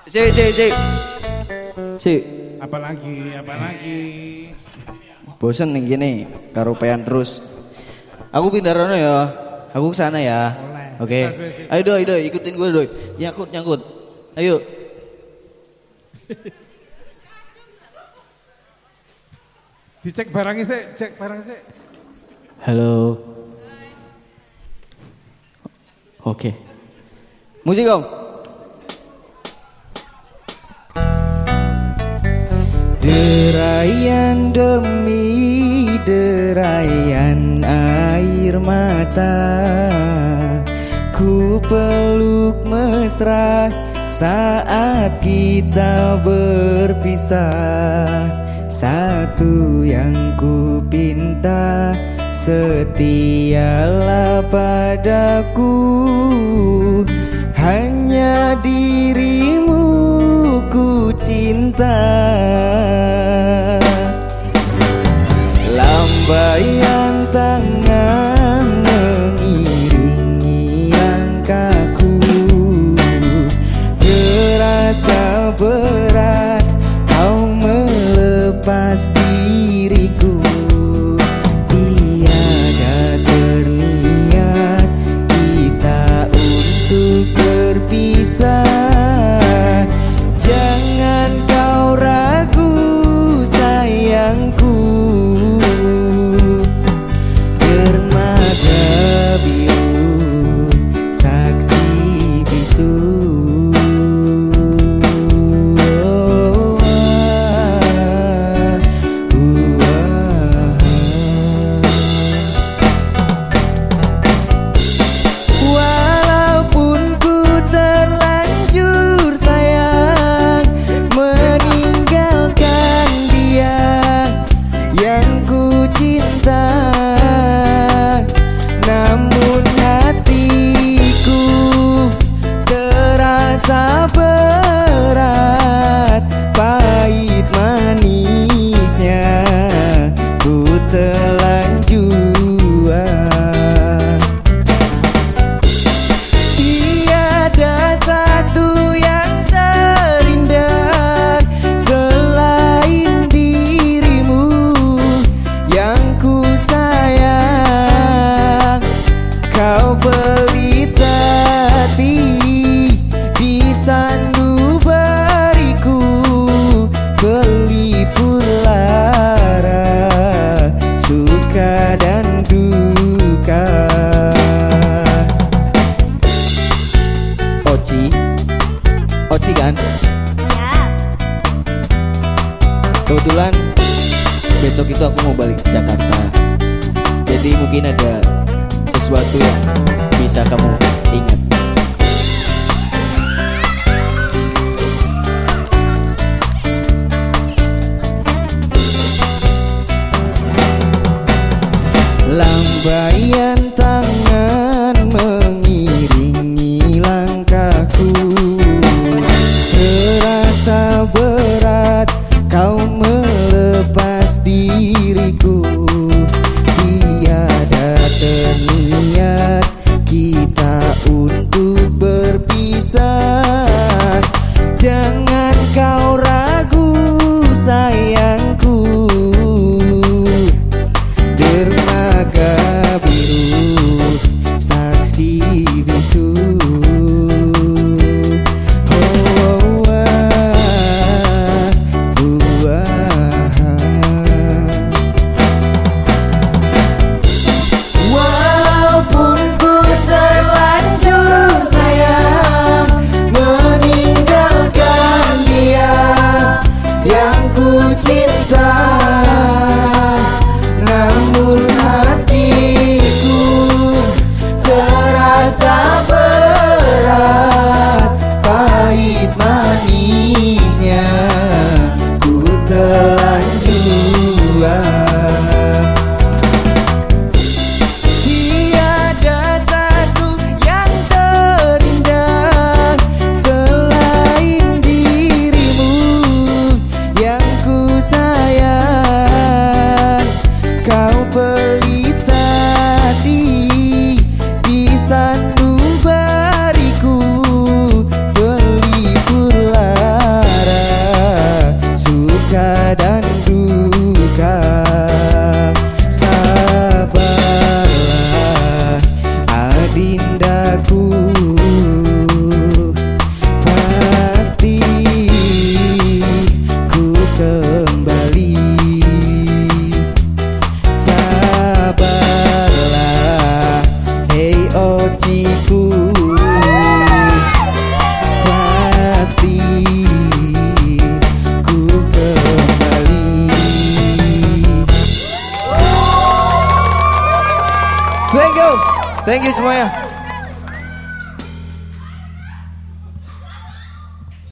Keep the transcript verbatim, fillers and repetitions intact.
Si, si, si. Si. Apalagi, apalagi. Bosen nih gini, karupean terus. Aku pindah rono ya. Aku kesana ya. Oke. Okay. Ayo doi, doi, ikutin gue doi. Nyangkut, nyangkut. Ayo. Dicek barangnya sih, cek barangnya sih. Halo. Oke. Okay. Musik om. Derayan demi derayan air mata, ku peluk mesra saat kita berpisah. Satu yang ku pinta, setialah padaku, hanya dirimu ku cinta. Lambaian tangan mengiringi langkahku, terasa berat kau melepas diriku. Tiada terniat kita untuk berpisah. Jangan kau ragu sayangku, dermaga biru saksi bisu. Oh, ah, uh, ah. Walaupun ku terlanjur sayang meninggalkan dia yang ku cinta, namun hatiku terasa berat, pahit manisnya ku telan jua. Tiada satu yang terindah selain dirimu yang ku sayang. Kau pelita hati di sanubariku, pelipur lara suka dan duka. Oci, Oci kan? Ya. Kebetulan besok itu aku mau balik ke Jakarta. Jadi mungkin ada sesuatu yang bisa kamu ingat. Lambaian tangan mengiringi langkahku, terasa berat kau melepas diriku. Tiada terniat kita untuk berpisah. Jangan kau ragu sayangku, dermaga biru Thank you semuanya.